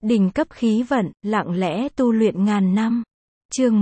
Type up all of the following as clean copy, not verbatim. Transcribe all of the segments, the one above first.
Đỉnh cấp khí vận, lặng lẽ tu luyện ngàn năm. Chương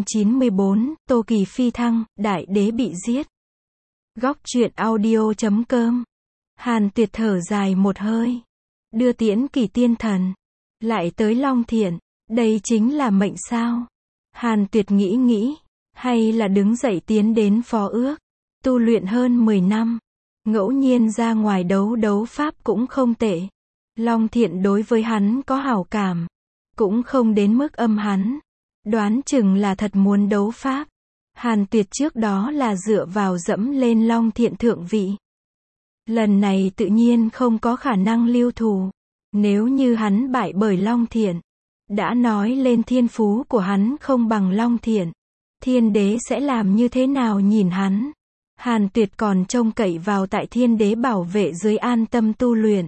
194, Tô Kỳ phi thăng, đại đế bị giết. Góc truyện audio.com. Hàn Tuyệt thở dài một hơi. Đưa tiễn Kỳ tiên thần. Lại tới Long Thiện. Đây chính là mệnh sao? Hàn Tuyệt nghĩ, hay là đứng dậy tiến đến phó ước. Tu luyện hơn 10 năm. Ngẫu nhiên ra ngoài đấu pháp cũng không tệ. Long Thiện đối với hắn có hảo cảm. Cũng không đến mức âm hắn. Đoán chừng là thật muốn đấu pháp. Hàn Tuyệt trước đó là dựa vào dẫm lên Long Thiện thượng vị. Lần này tự nhiên không có khả năng lưu thù. Nếu như hắn bại bởi Long Thiện, đã nói lên thiên phú của hắn không bằng Long Thiện, thiên đế sẽ làm như thế nào nhìn hắn. Hàn Tuyệt còn trông cậy vào tại thiên đế bảo vệ dưới an tâm tu luyện.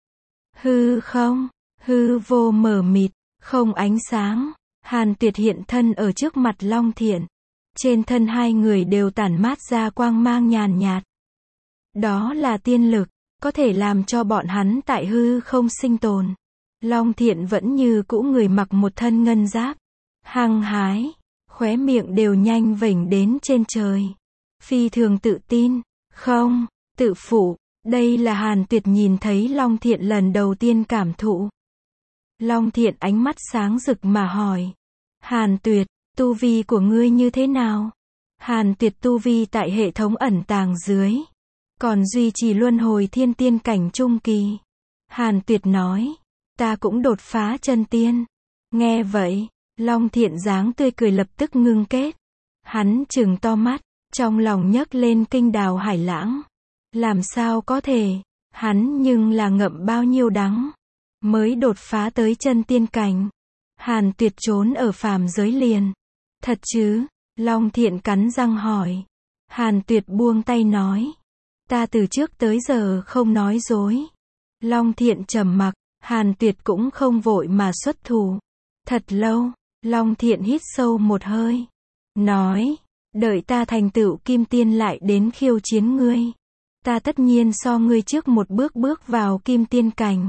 Hư không, hư vô mờ mịt, không ánh sáng. Hàn Tuyệt hiện thân ở trước mặt Long Thiện. Trên thân hai người đều tản mát ra quang mang nhàn nhạt. Đó là tiên lực, có thể làm cho bọn hắn tại hư không sinh tồn. Long Thiện vẫn như cũ người mặc một thân ngân giáp. Hăng hái, khóe miệng đều nhanh vểnh đến trên trời. Phi thường tự tin, không, tự phụ. Đây là Hàn Tuyệt nhìn thấy Long Thiện lần đầu tiên cảm thụ. Long Thiện ánh mắt sáng rực mà hỏi. Hàn Tuyệt, tu vi của ngươi như thế nào? Hàn Tuyệt tu vi tại hệ thống ẩn tàng dưới. Còn duy trì luân hồi thiên tiên cảnh trung kỳ. Hàn Tuyệt nói. Ta cũng đột phá chân tiên. Nghe vậy, Long Thiện dáng tươi cười lập tức ngưng kết. Hắn trừng to mắt, trong lòng nhấc lên kinh đào hải lãng. Làm sao có thể, hắn nhưng là ngậm bao nhiêu đắng. Mới đột phá tới chân tiên cảnh. Hàn Tuyệt trốn ở phàm giới liền. Thật chứ? Long Thiện cắn răng hỏi. Hàn Tuyệt buông tay nói. Ta từ trước tới giờ không nói dối. Long Thiện trầm mặc, Hàn Tuyệt cũng không vội mà xuất thủ. Thật lâu, Long Thiện hít sâu một hơi. Nói, đợi ta thành tựu kim tiên lại đến khiêu chiến ngươi. Ta tất nhiên so ngươi trước một bước vào kim tiên cảnh.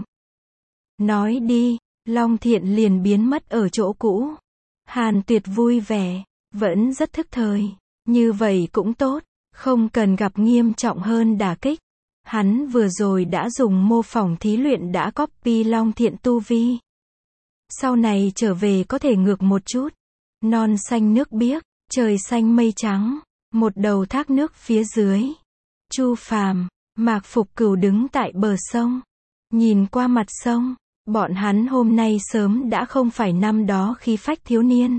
Nói đi, Long Thiện liền biến mất ở chỗ cũ. Hàn Tuyệt vui vẻ, vẫn rất thức thời. Như vậy cũng tốt, không cần gặp nghiêm trọng hơn đả kích. Hắn vừa rồi đã dùng mô phỏng thí luyện đã copy Long Thiện tu vi. Sau này trở về có thể ngược một chút. Non xanh nước biếc, trời xanh mây trắng, một đầu thác nước phía dưới. Chu Phàm, Mạc Phục Cửu đứng tại bờ sông. Nhìn qua mặt sông, bọn hắn hôm nay sớm đã không phải năm đó khí phách thiếu niên.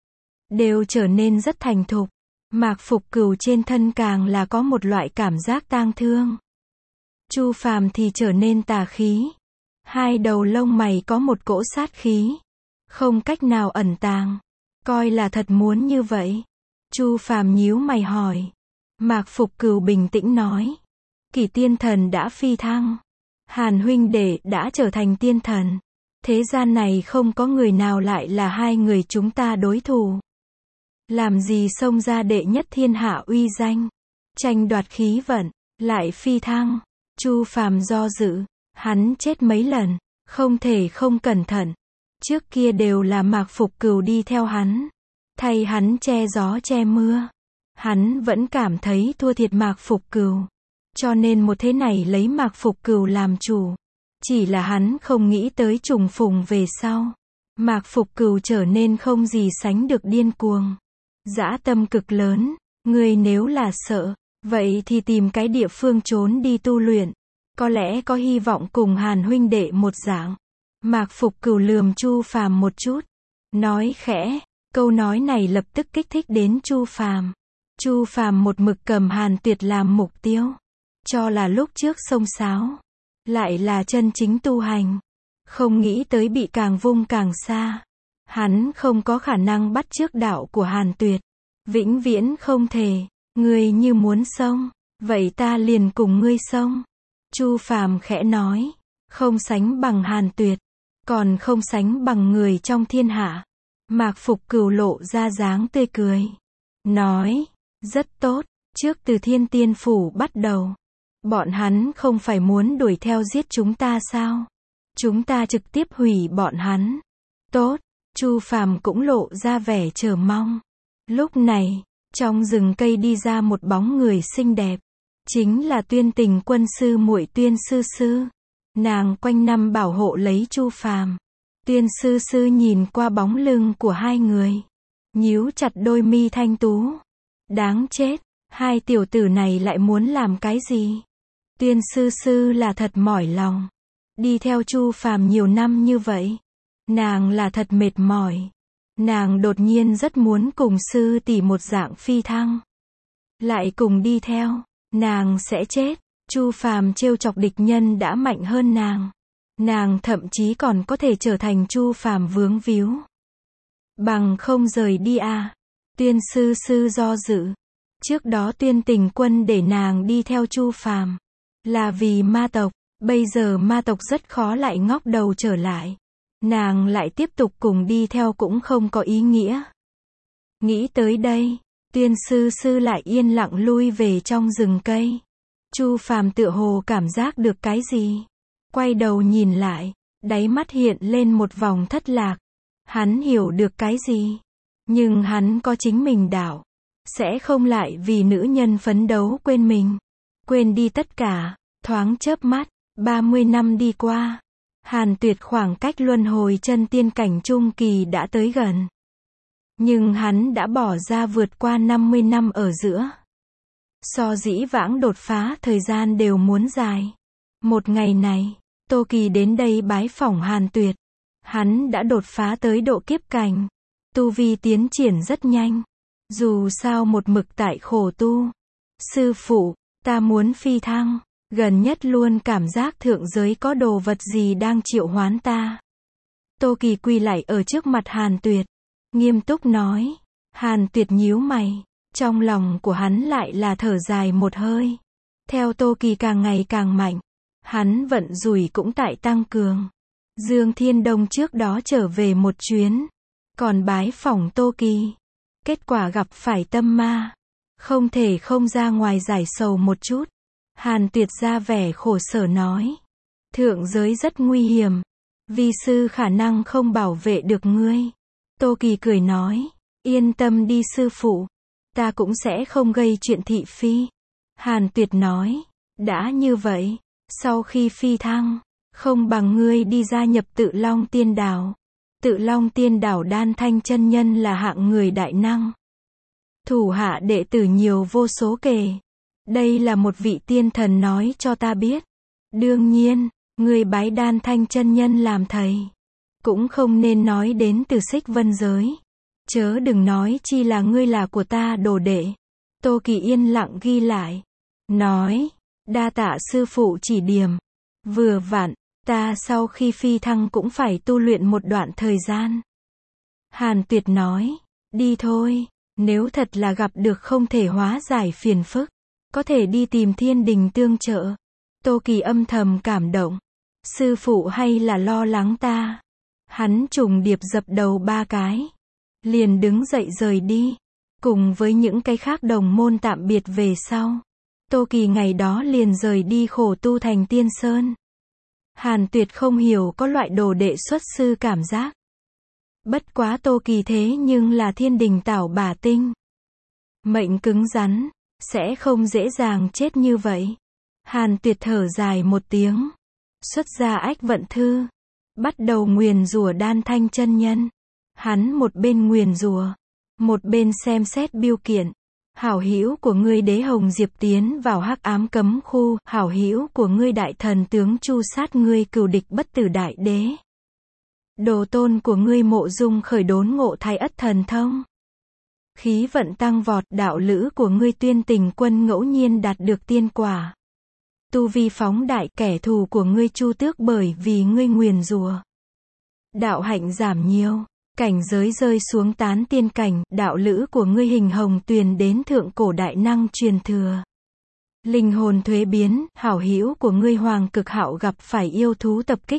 Đều trở nên rất thành thục. Mạc Phục Cửu trên thân càng là có một loại cảm giác tang thương. Chu Phàm thì trở nên tà khí. Hai đầu lông mày có một cỗ sát khí. Không cách nào ẩn tàng. Coi là thật muốn như vậy. Chu Phàm nhíu mày hỏi. Mạc Phục Cửu bình tĩnh nói. Kỳ tiên thần đã phi thăng. Hàn huynh đệ đã trở thành tiên thần. Thế gian này không có người nào lại là hai người chúng ta đối thủ. Làm gì xông ra đệ nhất thiên hạ uy danh. Tranh đoạt khí vận. Lại phi thăng. Chu Phàm do dự. Hắn chết mấy lần. Không thể không cẩn thận. Trước kia đều là Mạc Phục Cửu đi theo hắn. Thay hắn che gió che mưa. Hắn vẫn cảm thấy thua thiệt Mạc Phục Cửu. Cho nên một thế này lấy Mạc Phục Cửu làm chủ. Chỉ là hắn không nghĩ tới trùng phùng về sau. Mạc Phục Cửu trở nên không gì sánh được điên cuồng. Dã tâm cực lớn. Ngươi nếu là sợ, vậy thì tìm cái địa phương trốn đi tu luyện. Có lẽ có hy vọng cùng Hàn huynh đệ một dạng. Mạc Phục Cửu lườm Chu Phàm một chút. Nói khẽ. Câu nói này lập tức kích thích đến Chu Phàm. Chu Phàm một mực cầm Hàn Tuyệt làm mục tiêu. Cho là lúc trước xông xáo. Lại là chân chính tu hành. Không nghĩ tới bị càng vung càng xa. Hắn không có khả năng bắt chước đạo của Hàn Tuyệt. Vĩnh viễn không thể. Ngươi như muốn xông, vậy ta liền cùng ngươi xông. Chu Phàm khẽ nói. Không sánh bằng Hàn Tuyệt. Còn không sánh bằng người trong thiên hạ. Mạc Phục Cửu lộ ra dáng tươi cười. Nói. Rất tốt. Trước từ Thiên Tiên Phủ bắt đầu. Bọn hắn không phải muốn đuổi theo giết chúng ta sao? Chúng ta trực tiếp hủy bọn hắn. Tốt, Chu Phàm cũng lộ ra vẻ chờ mong. Lúc này, trong rừng cây đi ra một bóng người xinh đẹp. Chính là Tuyên Tình Quân sư muội Tuyên Sư Sư. Nàng quanh năm bảo hộ lấy Chu Phàm. Tuyên Sư Sư nhìn qua bóng lưng của hai người, nhíu chặt đôi mi thanh tú. Đáng chết, hai tiểu tử này lại muốn làm cái gì? Tuyên Sư Sư là thật mỏi lòng. Đi theo Chu Phàm nhiều năm như vậy, nàng là thật mệt mỏi. Nàng đột nhiên rất muốn cùng sư tỷ một dạng phi thăng. Lại cùng đi theo, nàng sẽ chết. Chu Phàm trêu chọc địch nhân đã mạnh hơn nàng. Nàng thậm chí còn có thể trở thành Chu Phàm vướng víu. Bằng không rời đi à? Tuyên Sư Sư do dự. Trước đó Tuyên Tình Quân để nàng đi theo Chu Phàm là vì ma tộc. Bây giờ ma tộc rất khó lại ngóc đầu trở lại. Nàng lại tiếp tục cùng đi theo cũng không có ý nghĩa. Nghĩ tới đây, Tuyên Sư Sư lại yên lặng lui về trong rừng cây. Chu Phàm tựa hồ cảm giác được cái gì. Quay đầu nhìn lại, đáy mắt hiện lên một vòng thất lạc. Hắn hiểu được cái gì. Nhưng hắn có chính mình đạo. Sẽ không lại vì nữ nhân phấn đấu quên mình. Quên đi tất cả. Thoáng chớp mắt, 30 năm đi qua. Hàn Tuyệt khoảng cách luân hồi chân tiên cảnh trung kỳ đã tới gần. Nhưng hắn đã bỏ ra vượt qua 50 năm ở giữa. So dĩ vãng đột phá thời gian đều muốn dài. Một ngày này, Tô Kỳ đến đây bái phỏng Hàn Tuyệt. Hắn đã đột phá tới độ kiếp cảnh. Tu vi tiến triển rất nhanh. Dù sao một mực tại khổ tu. Sư phụ, ta muốn phi thăng. Gần nhất luôn cảm giác thượng giới có đồ vật gì đang triệu hoán ta. Tô Kỳ quỳ lạy ở trước mặt Hàn Tuyệt. Nghiêm túc nói. Hàn Tuyệt nhíu mày. Trong lòng của hắn lại là thở dài một hơi. Theo Tô Kỳ càng ngày càng mạnh. Hắn vận rủi cũng tại tăng cường. Dương Thiên Đông trước đó trở về một chuyến. Còn bái phỏng Tô Kỳ. Kết quả gặp phải tâm ma. Không thể không ra ngoài giải sầu một chút. Hàn Tuyệt ra vẻ khổ sở nói. Thượng giới rất nguy hiểm. Vi sư khả năng không bảo vệ được ngươi. Tô Kỳ cười nói. Yên tâm đi sư phụ. Ta cũng sẽ không gây chuyện thị phi. Hàn Tuyệt nói. Đã như vậy, sau khi phi thăng, không bằng ngươi đi gia nhập Tự Long Tiên Đảo. Tự Long Tiên Đảo Đan Thanh chân nhân là hạng người đại năng. Thủ hạ đệ tử nhiều vô số kể. Đây là một vị tiên thần nói cho ta biết. Đương nhiên, ngươi bái Đan Thanh chân nhân làm thầy. Cũng không nên nói đến từ Xích Vân giới. Chớ đừng nói chi là ngươi là của ta đồ đệ. Tô Kỳ yên lặng ghi lại. Nói, đa tạ sư phụ chỉ điểm. Vừa vặn, ta sau khi phi thăng cũng phải tu luyện một đoạn thời gian. Hàn Tuyệt nói, đi thôi, nếu thật là gặp được không thể hóa giải phiền phức, có thể đi tìm Thiên Đình tương trợ. Tô Kỳ âm thầm cảm động. Sư phụ hay là lo lắng ta. Hắn trùng điệp dập đầu 3 cái. Liền đứng dậy rời đi. Cùng với những cái khác đồng môn tạm biệt về sau. Tô Kỳ ngày đó liền rời đi khổ tu thành Tiên Sơn. Hàn Tuyệt không hiểu có loại đồ đệ xuất sư cảm giác. Bất quá Tô Kỳ thế nhưng là Thiên Đình Tảo Bà Tinh. Mệnh cứng rắn, sẽ không dễ dàng chết như vậy. Hàn Tuyệt thở dài một tiếng. Xuất ra Ách Vận Thư. Bắt đầu nguyền rủa Đan Thanh chân nhân. Hắn một bên nguyền rủa, một bên xem xét biêu kiện. Hảo hữu của ngươi Đế Hồng Diệp tiến vào hắc ám cấm khu. Hảo hữu của ngươi Đại Thần tướng Chu sát ngươi cừu địch Bất Tử Đại Đế. Đồ tôn của ngươi Mộ Dung khởi đốn ngộ Thái Ất thần thông. Khí vận tăng vọt. Đạo lữ của ngươi Tuyên Tình Quân ngẫu nhiên đạt được tiên quả. Tu vi phóng đại. Kẻ thù của ngươi Chu Tước bởi vì ngươi nguyền rủa, đạo hạnh giảm nhiều. Cảnh giới rơi xuống tán tiên cảnh. Đạo lữ của ngươi Hình Hồng Tuyền đến thượng cổ đại năng truyền thừa. Linh hồn thuế biến. Hảo hữu của ngươi Hoàng Cực Hạo gặp phải yêu thú tập kích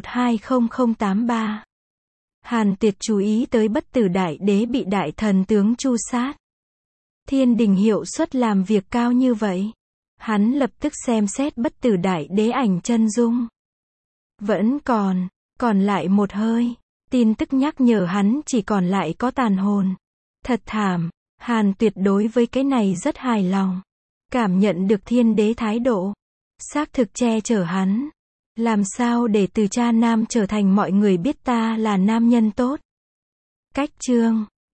X120083. Hàn Tuyệt chú ý tới Bất Tử Đại Đế bị Đại Thần tướng Chu sát. Thiên Đình hiệu suất làm việc cao như vậy. Hắn lập tức xem xét Bất Tử Đại Đế ảnh chân dung. Vẫn còn lại một hơi. Tin tức nhắc nhở hắn chỉ còn lại có tàn hồn. Thật thảm. Hàn Tuyệt đối với cái này rất hài lòng. Cảm nhận được thiên đế thái độ. Xác thực che chở hắn. Làm sao để từ cha nam trở thành mọi người biết ta là nam nhân tốt. Cách chương